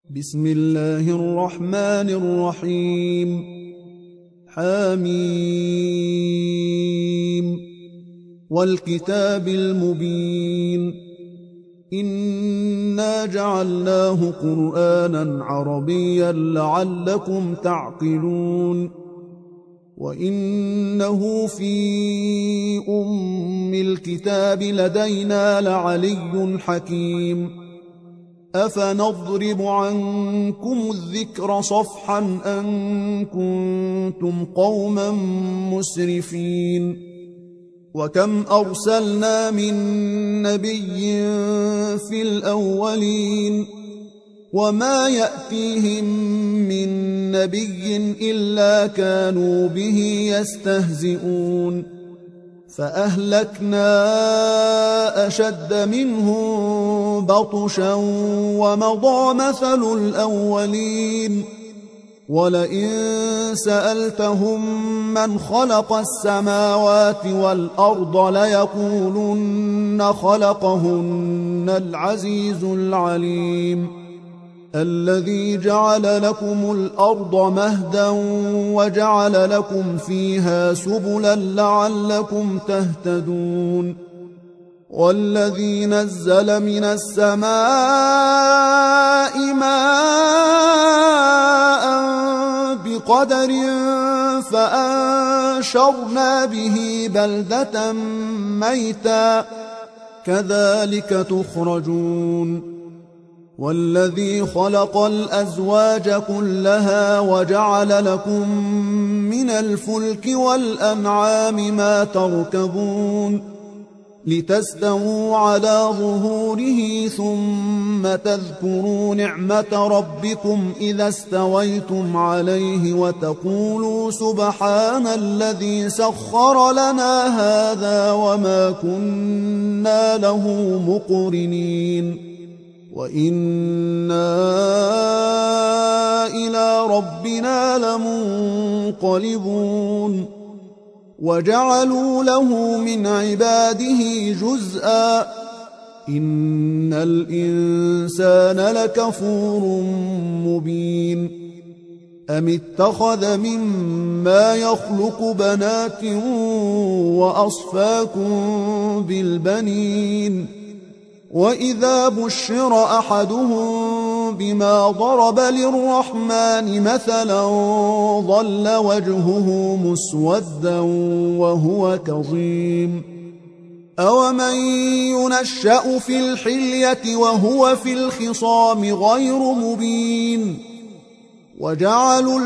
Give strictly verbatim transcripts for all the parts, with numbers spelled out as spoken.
بسم الله الرحمن الرحيم. حميم والكتاب المبين إنا جعلناه قرآنا عربيا لعلكم تعقلون وإنه في أم الكتاب لدينا لعلي حكيم. أفنضرب عنكم الذكر صفحا أن كنتم قوما مسرفين. وكم أرسلنا من نبي في الأولين وما يأتيهم من نبي إلا كانوا به يستهزئون فأهلكنا أشد منهم بطشا ومضى مثل الأولين. ولئن سألتهم من خلق السماوات والأرض ليقولن خلقهن العزيز العليم الذي جعل لكم الأرض مهدا وجعل لكم فيها سبلا لعلكم تهتدون. والذي نزل من السماء ماء بقدر فأنشرنا به بلدة ميتا كذلك تخرجون. والذي خلق الأزواج كلها وجعل لكم من الفلك والأنعام ما تركبون لتستووا على ظهوره ثم تذكروا نعمة ربكم إذا استويتم عليه وتقولوا سبحان الذي سخر لنا هذا وما كنا له مقرنين وإنا إلى ربنا لمنقلبون. وجعلوا له من عباده جزءا إن الإنسان لكفور مبين. أم اتخذ مما يخلق بنات وأصفاكم بالبنين وإذا بشر أحدهم بما ضرب للرحمن مثلا ظل وجهه مسودا وهو كظيم. أومن ينشأ في الحلية وهو في الخصام غير مبين. وجعلوا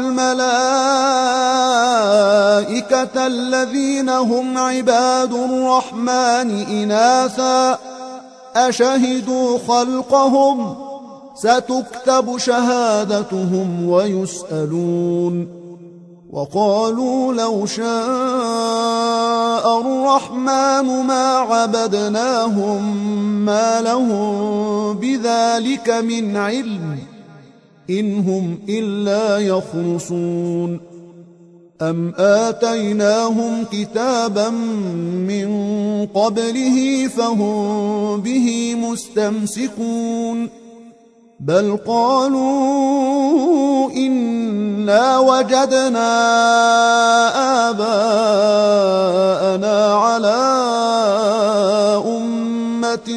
الملائكة الذين هم عباد الرحمن إناثا أشهدوا خلقهم ستكتب شهادتهم ويسألون. وقالوا لو شاء الرحمن ما عبدناهم ما لهم بذلك من علم إن هم إلا يخرصون. أم آتيناهم كتابا من قبله فهم به مستمسكون بل قالوا إنا وجدنا آباءنا على أمة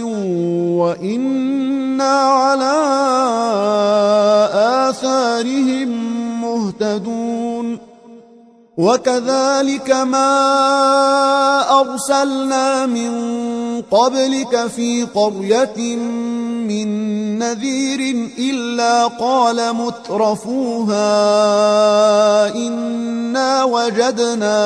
وإنا على آثارهم مهتدون. وكذلك ما أرسلنا من قبلك في قرية من نذير إلا قال مترفوها إنا وجدنا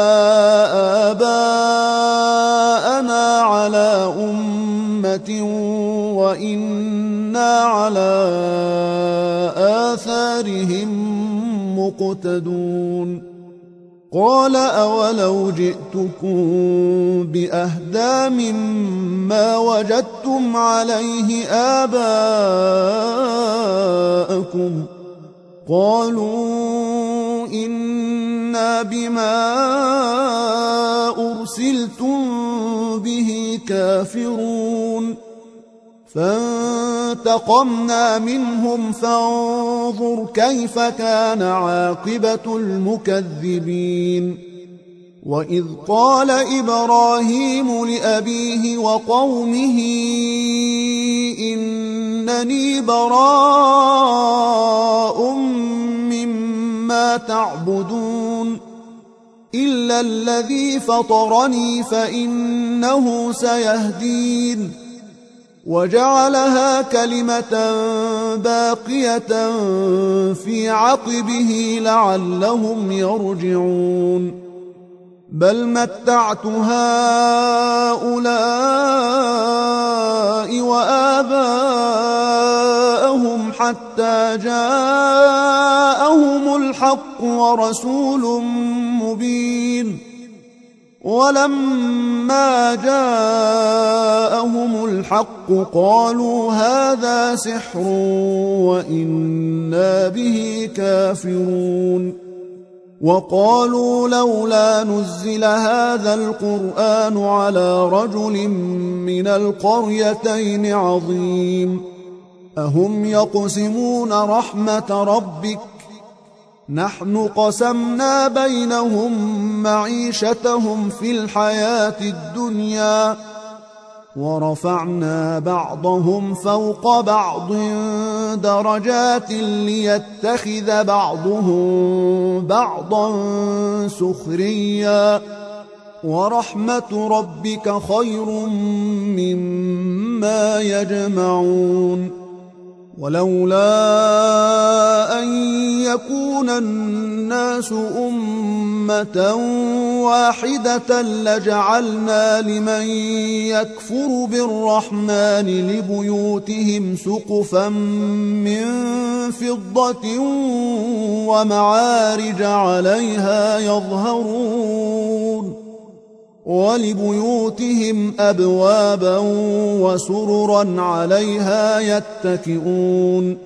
آباءنا على أمة وإنا على آثارهم مقتدون. قال أولو جئتكم بأهدى مما وجدتم عليه آباءكم قالوا إنا بما أرسلتم به كافرون. فانتقمنا منهم فانظر كيف كان عاقبة المكذبين وإذ قال إبراهيم لأبيه وقومه إنني براء مما تعبدون إلا الذي فطرني فإنه سيهدين وجعلها كلمة باقية في عقبه لعلهم يرجعون بل متعت هؤلاء وآباءهم حتى جاءهم الحق ورسول مبين ولما جاءهم الحق قالوا هذا سحر وإنا به كافرون وقالوا لولا نزل هذا القرآن على رجل من القريتين عظيم أهم يقسمون رحمة ربك نحن قسمنا بينهم معيشتهم في الحياة الدنيا ورفعنا بعضهم فوق بعض درجات ليتخذ بعضهم بعضا سخريا ورحمة ربك خير مما يجمعون ولولا أن يكون الناس أمة واحدة لجعلنا لمن يكفر بالرحمن لبيوتهم سقفا من فضة ومعارج عليها يظهرون ولبيوتهم أبوابا وسررا عليها يتكئون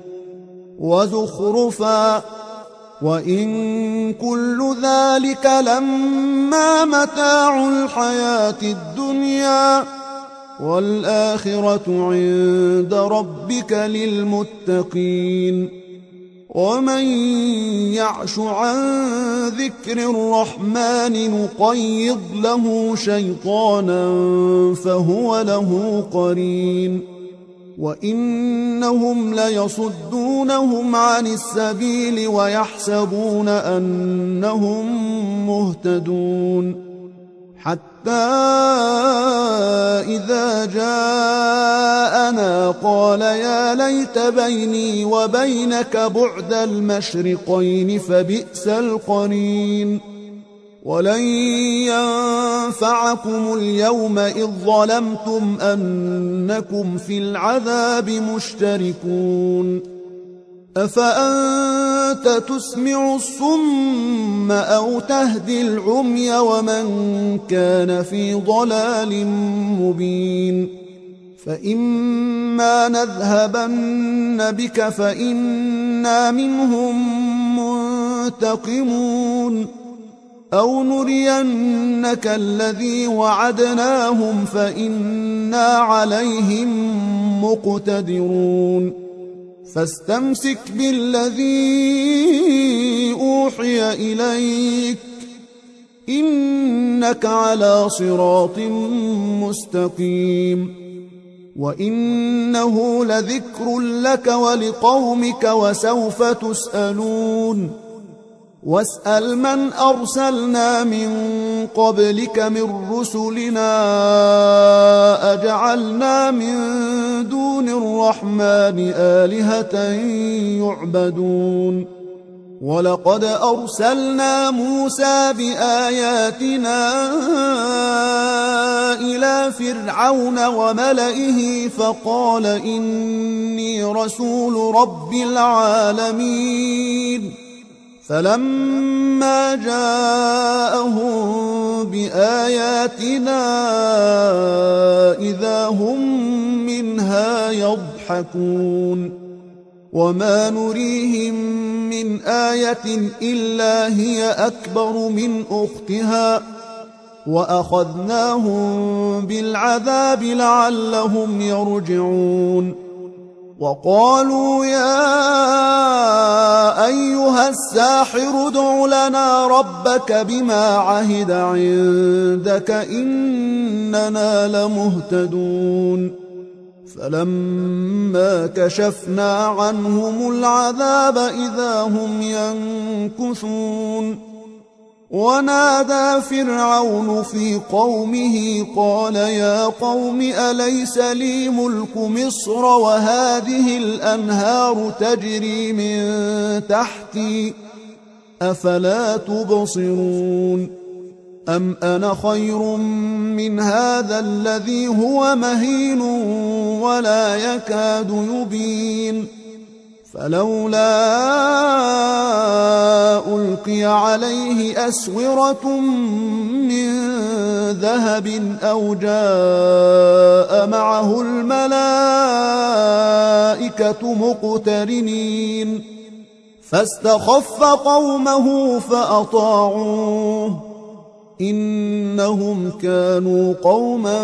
وزخرفا وإن كل ذلك لما متاع الحياة الدنيا والآخرة عند ربك للمتقين ومن يعش عن ذكر الرحمن نقيض له شيطانا فهو له قرين وإنهم ليصدونهم عن السبيل ويحسبون أنهم مهتدون حتى إذا جاءنا قال يا ليت بيني وبينك بعد المشرقين فبئس القرين ولن ينفعكم اليوم إذ ظلمتم أنكم في العذاب مشتركون أفأنت تسمع الصم أو تهدي العمي ومن كان في ضلال مبين فإما نذهبن بك فإنا منهم منتقمون أو نرينك الذي وعدناهم فإنا عليهم مقتدرون فاستمسك بالذي أوحي إليك إنك على صراط مستقيم وإنه لذكر لك ولقومك وسوف تسألون واسأل من أرسلنا من قبلك من رسلنا أجعلنا من دون الرحمن آلهة يعبدون ولقد أرسلنا موسى بآياتنا إلى فرعون وملئه فقال إني رسول رب العالمين فلما جاءهم بآياتنا إذا هم منها يضحكون وما نريهم من آية إلا هي أكبر من أختها وأخذناهم بالعذاب لعلهم يرجعون وقالوا يا أيها الساحر ادع لنا ربك بما عهد عندك إننا لمهتدون فلما كشفنا عنهم العذاب إذا هم ينكثون ونادى فرعون في قومه قال يا قوم أليس لي ملك مصر وهذه الأنهار تجري من تحتي أفلا تبصرون أم أنا خير من هذا الذي هو مهين ولا يكاد يبين فلولا ألقي عليه أسورة من ذهب أو جاء معه الملائكة مقترنين فاستخف قومه فأطاعوه إنهم كانوا قوما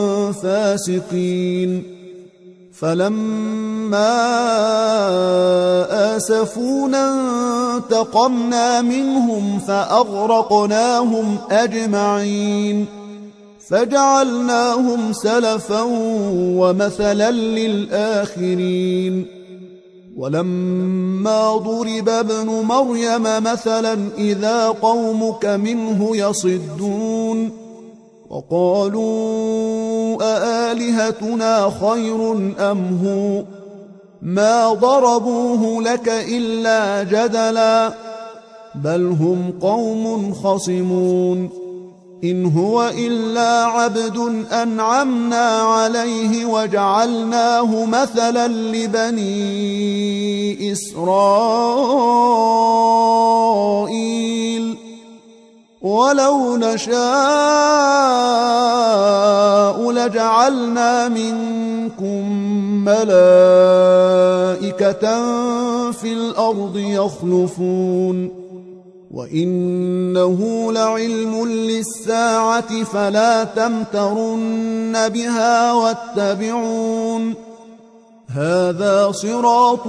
فاسقين فلما آسفونا انتقمنا منهم فأغرقناهم أجمعين فجعلناهم سلفا ومثلا للآخرين ولما ضرب ابن مريم مثلا إذا قومك منه يصدون وقالوا أآلهتنا خير أم هو ما ضربوه لك إلا جدلا بل هم قوم خصمون إن هو إلا عبد أنعمنا عليه وجعلناه مثلا لبني إسرائيل ولو نشاء لجعلنا منكم ملائكة في الأرض يخلفون وإنه لعلم للساعة فلا تمترن بها واتبعون هذا صراط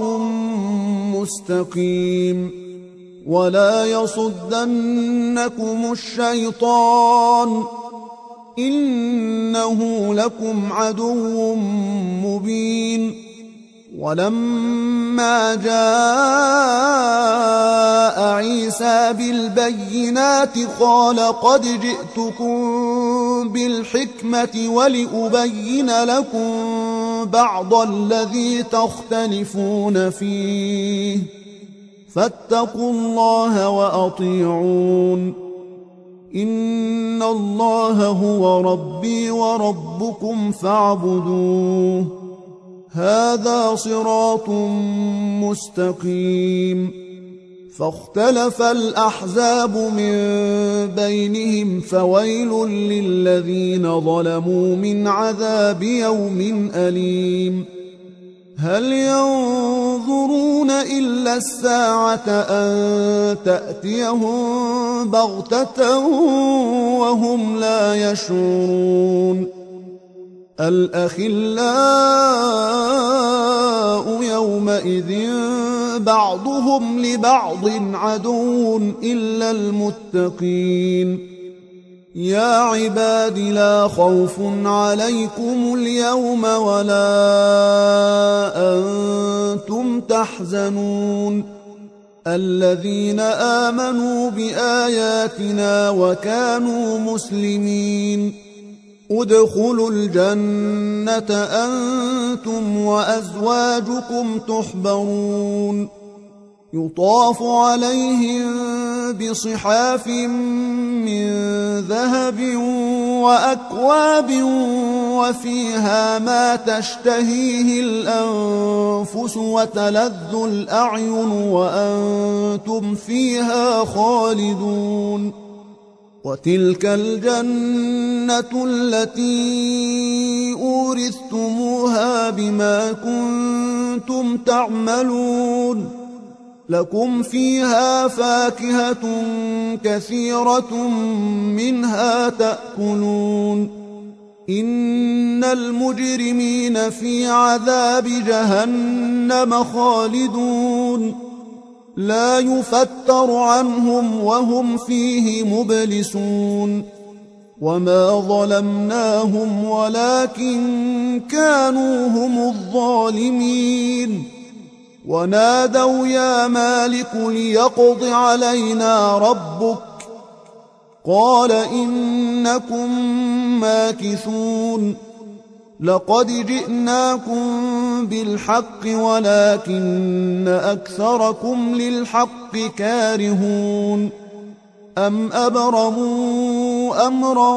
مستقيم ولا يصدنكم الشيطان إنه لكم عدو مبين ولما جاء عيسى بالبينات قال قد جئتكم بالحكمة ولأبين لكم بعض الذي تختلفون فيه فاتقوا الله وأطيعون إن الله هو ربي وربكم فاعبدوه هذا صراط مستقيم فاختلف الأحزاب من بينهم فويل للذين ظلموا من عذاب يوم أليم هل ينظرون إلا الساعة أن تأتيهم بغتة وهم لا يشعرون الأخلاء يومئذ بعضهم لبعض عدو إلا المتقين يا عباد لا خوف عليكم اليوم ولا أنتم تحزنون الذين آمنوا بآياتنا وكانوا مسلمين ادخلوا الجنة أنتم وأزواجكم تحبرون يطاف عليهم بصحاف من ذهب وأكواب وفيها ما تشتهيه الأنفس وتلذ الأعين وأنتم فيها خالدون وتلك الجنة التي أورثتموها بما كنتم تعملون لكم فيها فاكهة كثيرة منها تأكلون إن المجرمين في عذاب جهنم خالدون لا يفتر عنهم وهم فيه مبلسون وما ظلمناهم ولكن كانوا هم الظالمين ونادوا يا مالك ليقض علينا ربك قال إنكم ماكثون لقد جئناكم بالحق ولكن أكثركم للحق كارهون أم أبرموا أمرا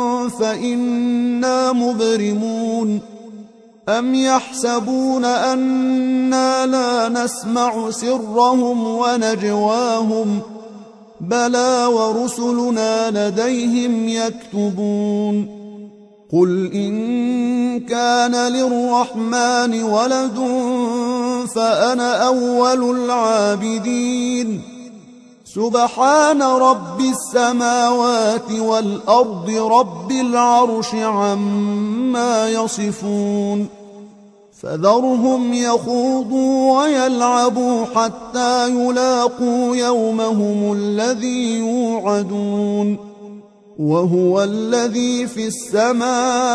فإنا مبرمون أم يحسبون أنا لا نسمع سرهم ونجواهم بلى ورسلنا لديهم يكتبون قل إن كان للرحمن ولد فأنا أول العابدين سبحان رب السماوات والأرض رب العرش عما يصفون فذرهم يخوضوا ويلعبوا حتى يلاقوا يومهم الذي يوعدون وهو الذي في السماء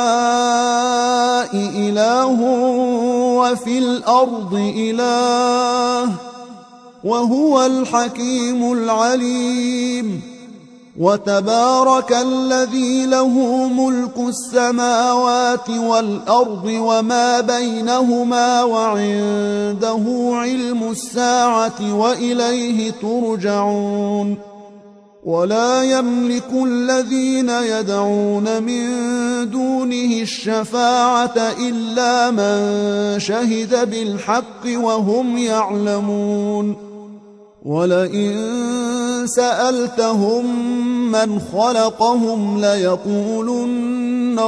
إله وفي الأرض إله وهو الحكيم العليم وتبارك الذي له ملك السماوات والأرض وما بينهما وعنده علم الساعة وإليه ترجعون ولا يملك الذين يدعون من دونه الشفاعة إلا من شهد بالحق وهم يعلمون ولئن سألتهم من خلقهم ليقولن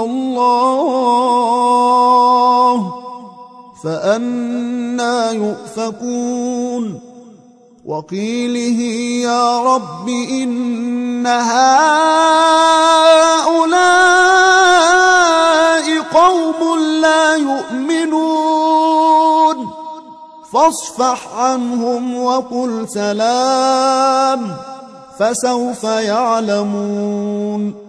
الله فأنى يؤفكون وقيله يا رب إن هؤلاء قوم لا يؤمنون فاصفح عنهم وقل سلام فسوف يعلمون